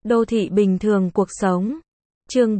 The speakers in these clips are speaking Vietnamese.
Đô thị bình thường cuộc sống. Chương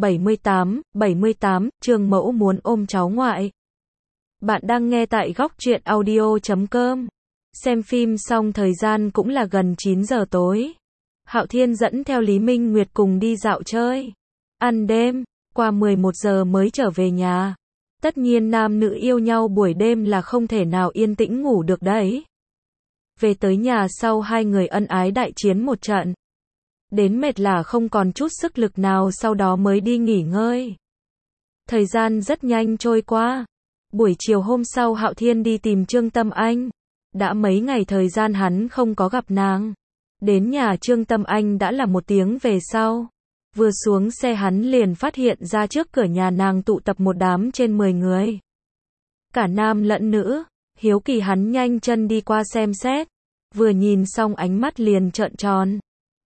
78, Trương Mẫu muốn ôm cháu ngoại. Bạn đang nghe tại góc truyện audio.com. Xem phim xong thời gian cũng là gần 9 giờ tối. Hạo Thiên dẫn theo Lý Minh Nguyệt cùng đi dạo chơi. Ăn đêm, qua 11 giờ mới trở về nhà. Tất nhiên nam nữ yêu nhau buổi đêm là không thể nào yên tĩnh ngủ được đấy. Về tới nhà sau hai người ân ái đại chiến một trận. Đến mệt là không còn chút sức lực nào, sau đó mới đi nghỉ ngơi. Thời gian rất nhanh trôi qua. Buổi chiều hôm sau Hạo Thiên đi tìm Trương Tâm Anh. Đã mấy ngày thời gian hắn không có gặp nàng. Đến nhà Trương Tâm Anh đã là 1 tiếng về sau. Vừa xuống xe hắn liền phát hiện ra trước cửa nhà nàng tụ tập một đám trên 10 người. Cả nam lẫn nữ. Hiếu kỳ hắn nhanh chân đi qua xem xét. Vừa nhìn xong ánh mắt liền trợn tròn.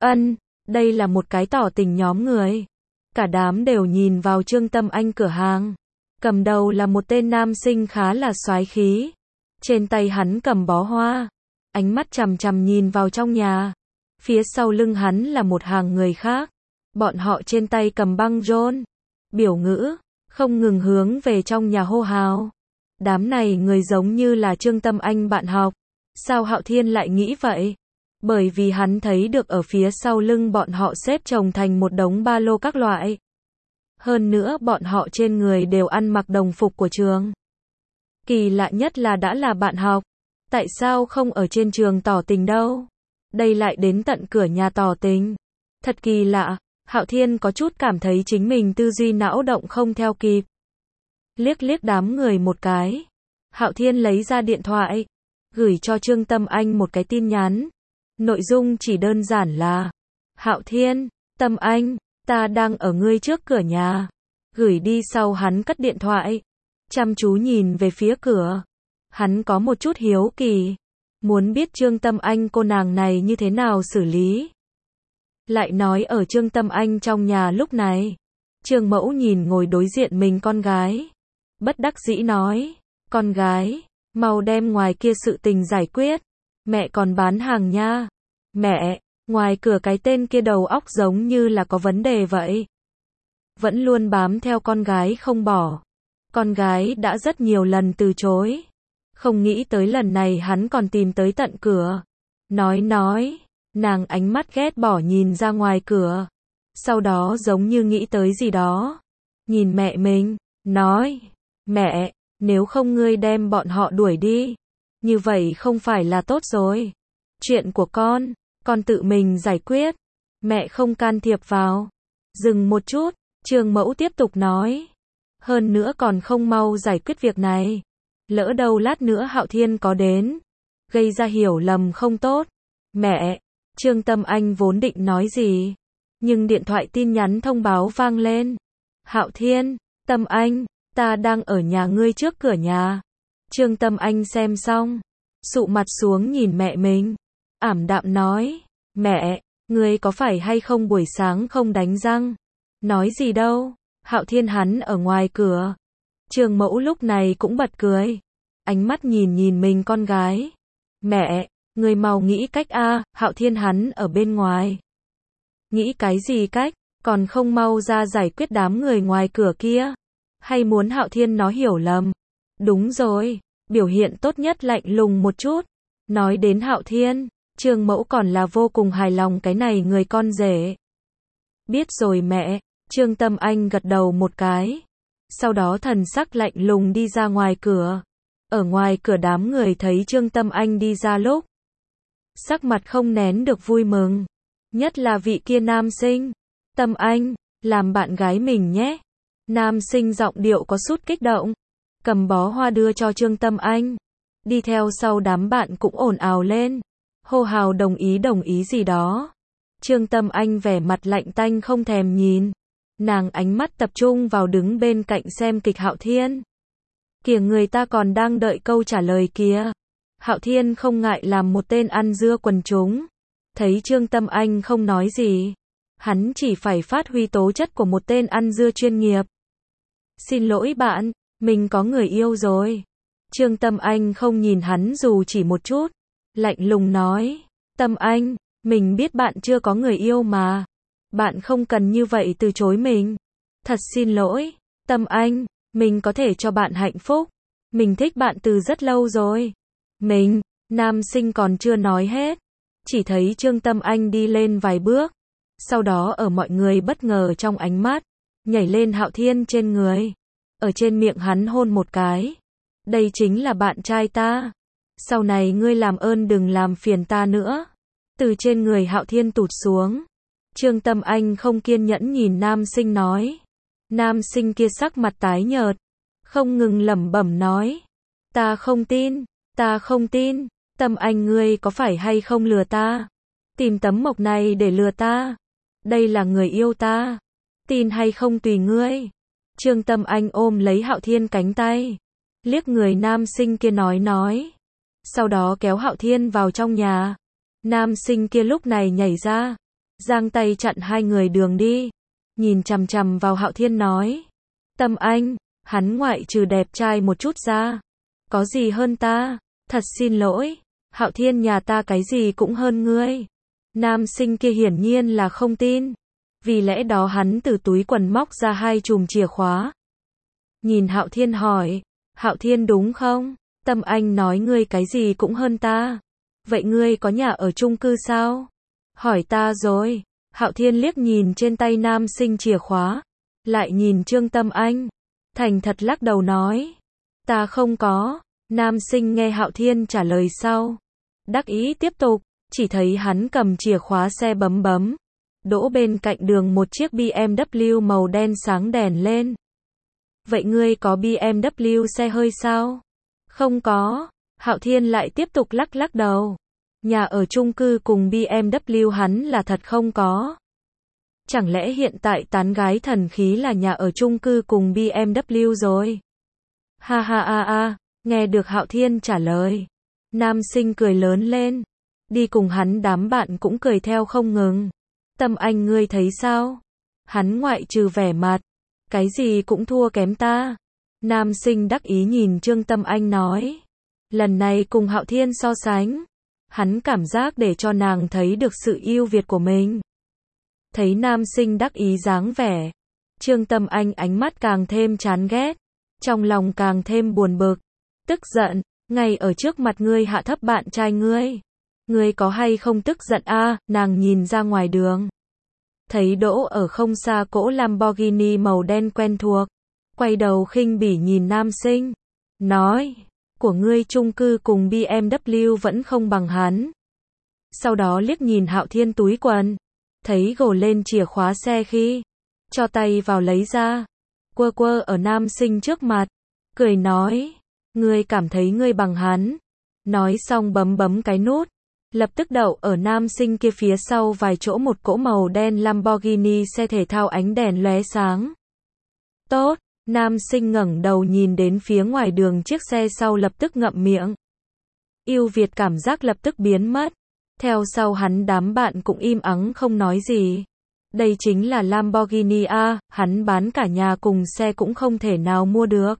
Đây là một cái tỏ tình nhóm người. Cả đám đều nhìn vào Trương Tâm Anh cửa hàng. Cầm đầu là một tên nam sinh khá là soái khí. Trên tay hắn cầm bó hoa. Ánh mắt chằm chằm nhìn vào trong nhà. Phía sau lưng hắn là một hàng người khác. Bọn họ trên tay cầm băng rôn. Biểu ngữ, không ngừng hướng về trong nhà hô hào. Đám này người giống như là Trương Tâm Anh bạn học. Sao Hạo Thiên lại nghĩ vậy? Bởi vì hắn thấy được ở phía sau lưng bọn họ xếp chồng thành một đống ba lô các loại. Hơn nữa bọn họ trên người đều ăn mặc đồng phục của trường. Kỳ lạ nhất là đã là bạn học. Tại sao không ở trên trường tỏ tình đâu? Đây lại đến tận cửa nhà tỏ tình. Thật kỳ lạ, Hạo Thiên có chút cảm thấy chính mình tư duy não động không theo kịp. Liếc liếc đám người một cái. Hạo Thiên lấy ra điện thoại. Gửi cho Trương Tâm Anh một cái tin nhắn. Nội dung chỉ đơn giản là: Hạo Thiên, Tâm Anh, ta đang ở ngươi trước cửa nhà. Gửi đi sau hắn cất điện thoại. Chăm chú nhìn về phía cửa. Hắn có một chút hiếu kỳ. Muốn biết Trương Tâm Anh cô nàng này như thế nào xử lý. Lại nói ở Trương Tâm Anh trong nhà lúc này. Trương Mẫu nhìn ngồi đối diện mình con gái. Bất đắc dĩ nói: Con gái, mau đem ngoài kia sự tình giải quyết. Mẹ còn bán hàng nha. Mẹ, ngoài cửa cái tên kia đầu óc giống như là có vấn đề vậy. Vẫn luôn bám theo con gái không bỏ. Con gái đã rất nhiều lần từ chối. Không nghĩ tới lần này hắn còn tìm tới tận cửa. Nói, nàng ánh mắt ghét bỏ nhìn ra ngoài cửa. Sau đó giống như nghĩ tới gì đó. Nhìn mẹ mình, nói: Mẹ, nếu không ngươi đem bọn họ đuổi đi. Như vậy không phải là tốt rồi. Chuyện của con tự mình giải quyết. Mẹ không can thiệp vào. Dừng một chút, Trương Mẫu tiếp tục nói. Hơn nữa còn không mau giải quyết việc này. Lỡ đâu lát nữa Hạo Thiên có đến. Gây ra hiểu lầm không tốt. Mẹ, Trương Tâm Anh vốn định nói gì. Nhưng điện thoại tin nhắn thông báo vang lên. Hạo Thiên, Tâm Anh, ta đang ở nhà ngươi trước cửa nhà. Trương Tâm Anh xem xong. Sụ mặt xuống nhìn mẹ mình. Ảm đạm nói: Mẹ, ngươi có phải hay không buổi sáng không đánh răng? Nói gì đâu. Hạo Thiên hắn ở ngoài cửa. Trương Mẫu lúc này cũng bật cười. Ánh mắt nhìn mình con gái. Mẹ, ngươi mau nghĩ cách a. Hạo Thiên hắn ở bên ngoài. Nghĩ cái gì cách? Còn không mau ra giải quyết đám người ngoài cửa kia. Hay muốn Hạo Thiên nó hiểu lầm? Đúng rồi, biểu hiện tốt nhất lạnh lùng một chút. Nói đến Hạo Thiên, Trương Mẫu còn là vô cùng hài lòng cái này người con rể. Biết rồi mẹ. Trương Tâm Anh gật đầu một cái. Sau đó thần sắc lạnh lùng đi ra ngoài cửa. Ở ngoài cửa đám người thấy Trương Tâm Anh đi ra lúc. Sắc mặt không nén được vui mừng. Nhất là vị kia nam sinh. Tâm Anh, làm bạn gái mình nhé. Nam sinh giọng điệu có chút kích động. Cầm bó hoa đưa cho Trương Tâm Anh. Đi theo sau đám bạn cũng ồn ào lên. Hô hào đồng ý gì đó. Trương Tâm Anh vẻ mặt lạnh tanh không thèm nhìn. Nàng ánh mắt tập trung vào đứng bên cạnh xem kịch Hạo Thiên. Kìa người ta còn đang đợi câu trả lời kìa. Hạo Thiên không ngại làm một tên ăn dưa quần chúng. Thấy Trương Tâm Anh không nói gì. Hắn chỉ phải phát huy tố chất của một tên ăn dưa chuyên nghiệp. Xin lỗi bạn, mình có người yêu rồi. Trương Tâm Anh không nhìn hắn dù chỉ một chút. Lạnh lùng nói: Tâm Anh, mình biết bạn chưa có người yêu mà. Bạn không cần như vậy từ chối mình. Thật xin lỗi, Tâm Anh, mình có thể cho bạn hạnh phúc. Mình thích bạn từ rất lâu rồi. Nam sinh còn chưa nói hết. Chỉ thấy Trương Tâm Anh đi lên vài bước. Sau đó ở mọi người bất ngờ trong ánh mắt, nhảy lên Hạo Thiên trên người. Ở trên miệng hắn hôn một cái. Đây chính là bạn trai ta. Sau này ngươi làm ơn đừng làm phiền ta nữa. Từ trên người Hạo Thiên tụt xuống. Trương Tâm Anh không kiên nhẫn nhìn nam sinh nói. Nam sinh kia sắc mặt tái nhợt, không ngừng lẩm bẩm nói. Ta không tin, ta không tin. Tâm Anh ngươi có phải hay không lừa ta? Tìm tấm mộc này để lừa ta? Đây là người yêu ta. Tin hay không tùy ngươi. Trương Tâm Anh ôm lấy Hạo Thiên cánh tay. Liếc người nam sinh kia nói. Sau đó kéo Hạo Thiên vào trong nhà. Nam sinh kia lúc này nhảy ra. Giang tay chặn hai người đường đi. Nhìn chằm chằm vào Hạo Thiên nói. Tâm Anh, hắn ngoại trừ đẹp trai một chút ra. Có gì hơn ta? Thật xin lỗi. Hạo Thiên nhà ta cái gì cũng hơn ngươi. Nam sinh kia hiển nhiên là không tin. Vì lẽ đó hắn từ túi quần móc ra 2 chùm chìa khóa. Nhìn Hạo Thiên hỏi. Hạo Thiên đúng không? Tâm Anh nói ngươi cái gì cũng hơn ta. Vậy ngươi có nhà ở chung cư sao? Hỏi ta rồi. Hạo Thiên liếc nhìn trên tay nam sinh chìa khóa. Lại nhìn Trương Tâm Anh. Thành thật lắc đầu nói. Ta không có. Nam sinh nghe Hạo Thiên trả lời sau. Đắc ý tiếp tục. Chỉ thấy hắn cầm chìa khóa xe bấm. Đỗ bên cạnh đường một chiếc BMW màu đen sáng đèn lên. Vậy ngươi có BMW xe hơi sao? Không có. Hạo Thiên lại tiếp tục lắc đầu. Nhà ở chung cư cùng BMW hắn là thật không có. Chẳng lẽ hiện tại tán gái thần khí là nhà ở chung cư cùng BMW rồi? Ha, nghe được Hạo Thiên trả lời. Nam sinh cười lớn lên. Đi cùng hắn đám bạn cũng cười theo không ngừng. Tâm Anh ngươi thấy sao? Hắn ngoại trừ vẻ mặt, cái gì cũng thua kém ta. Nam sinh đắc ý nhìn Trương Tâm Anh nói. Lần này cùng Hạo Thiên so sánh. Hắn cảm giác để cho nàng thấy được sự ưu việt của mình. Thấy nam sinh đắc ý dáng vẻ. Trương Tâm Anh ánh mắt càng thêm chán ghét. Trong lòng càng thêm buồn bực. Tức giận, ngay ở trước mặt ngươi hạ thấp bạn trai ngươi. Ngươi có hay không tức giận a? Nàng nhìn ra ngoài đường. Thấy đỗ ở không xa cỗ Lamborghini màu đen quen thuộc. Quay đầu khinh bỉ nhìn nam sinh. Nói, của ngươi chung cư cùng BMW vẫn không bằng hắn. Sau đó liếc nhìn Hạo Thiên túi quần. Thấy gồ lên chìa khóa xe khi. Cho tay vào lấy ra. Quơ ở nam sinh trước mặt. Cười nói. Ngươi cảm thấy ngươi bằng hắn. Nói xong bấm cái nút. Lập tức đậu ở nam sinh kia phía sau vài chỗ một cỗ màu đen Lamborghini xe thể thao ánh đèn lóe sáng. Tốt, nam sinh ngẩng đầu nhìn đến phía ngoài đường chiếc xe sau lập tức ngậm miệng. Ưu việt cảm giác lập tức biến mất. Theo sau hắn đám bạn cũng im ắng không nói gì. Đây chính là Lamborghini a, hắn bán cả nhà cùng xe cũng không thể nào mua được.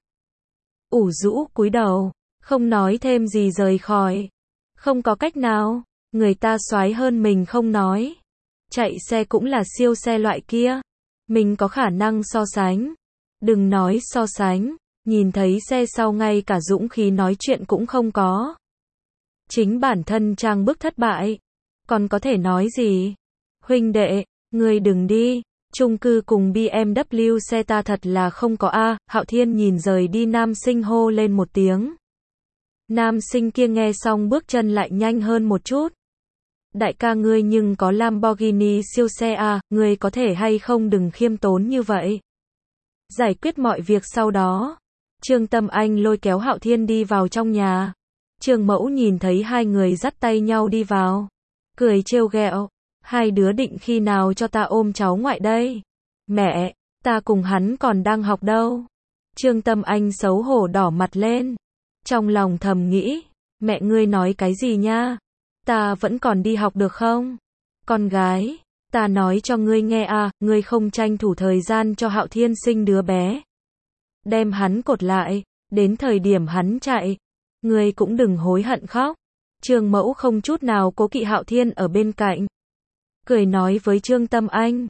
Ủ rũ cúi đầu, không nói thêm gì rời khỏi. Không có cách nào, người ta soái hơn mình không nói. Chạy xe cũng là siêu xe loại kia. Mình có khả năng so sánh. Đừng nói so sánh, nhìn thấy xe sau ngay cả dũng khí nói chuyện cũng không có. Chính bản thân trang bức thất bại. Còn có thể nói gì? Huynh đệ, ngươi đừng đi. Chung cư cùng BMW xe ta thật là không có a. Hạo Thiên nhìn rời đi nam sinh hô lên một tiếng. Nam sinh kia nghe xong bước chân lại nhanh hơn một chút. Đại ca ngươi nhưng có Lamborghini siêu xe à, ngươi có thể hay không đừng khiêm tốn như vậy. Giải quyết mọi việc sau đó. Trương Tâm Anh lôi kéo Hạo Thiên đi vào trong nhà. Trương Mẫu nhìn thấy hai người dắt tay nhau đi vào. Cười trêu ghẹo. Hai đứa định khi nào cho ta ôm cháu ngoại đây? Mẹ, ta cùng hắn còn đang học đâu. Trương Tâm Anh xấu hổ đỏ mặt lên. Trong lòng thầm nghĩ, mẹ ngươi nói cái gì nha? Ta vẫn còn đi học được không? Con gái, ta nói cho ngươi nghe à, ngươi không tranh thủ thời gian cho Hạo Thiên sinh đứa bé. Đem hắn cột lại, đến thời điểm hắn chạy, ngươi cũng đừng hối hận khóc. Trương Mẫu không chút nào cố kỵ Hạo Thiên ở bên cạnh. Cười nói với Trương Tâm Anh,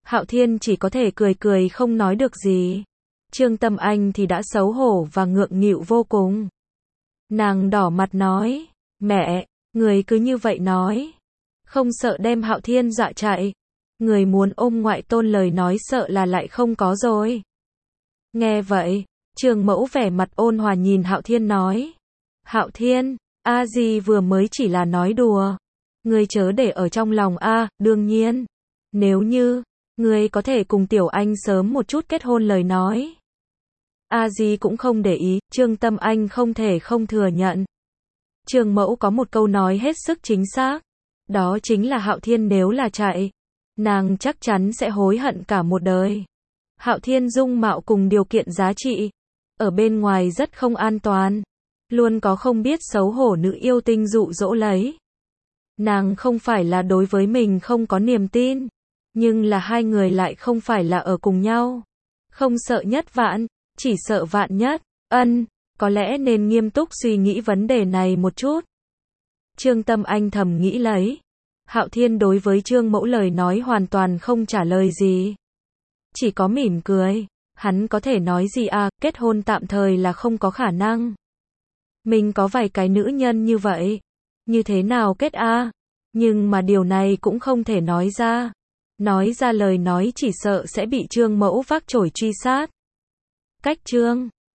Hạo Thiên chỉ có thể cười cười không nói được gì. Trương Tâm Anh thì đã xấu hổ và ngượng nghịu vô cùng. Nàng đỏ mặt nói, mẹ, người cứ như vậy nói. Không sợ đem Hạo Thiên dọa chạy. Người muốn ôm ngoại tôn lời nói sợ là lại không có rồi. Nghe vậy, Trường Mẫu vẻ mặt ôn hòa nhìn Hạo Thiên nói. Hạo Thiên, a di vừa mới chỉ là nói đùa. Ngươi chớ để ở trong lòng a, đương nhiên. Nếu như, ngươi có thể cùng Tiểu Anh sớm một chút kết hôn lời nói. A di cũng không để ý, Trương Tâm Anh không thể không thừa nhận. Trường Mẫu có một câu nói hết sức chính xác. Đó chính là Hạo Thiên nếu là chạy, nàng chắc chắn sẽ hối hận cả một đời. Hạo Thiên dung mạo cùng điều kiện giá trị, ở bên ngoài rất không an toàn. Luôn có không biết xấu hổ nữ yêu tinh dụ dỗ lấy. Nàng không phải là đối với mình không có niềm tin, nhưng là hai người lại không phải là ở cùng nhau. Không sợ nhất vạn, chỉ sợ vạn nhất. Có lẽ nên nghiêm túc suy nghĩ vấn đề này một chút. Trương Tâm Anh thầm nghĩ lấy. Hạo Thiên đối với Trương Mẫu lời nói hoàn toàn không trả lời gì. Chỉ có mỉm cười. Hắn có thể nói gì à, kết hôn tạm thời là không có khả năng. Mình có vài cái nữ nhân như vậy. Như thế nào kết a? Nhưng mà điều này cũng không thể nói ra. Nói ra lời nói chỉ sợ sẽ bị Trương Mẫu vác chổi truy sát. Cách Trương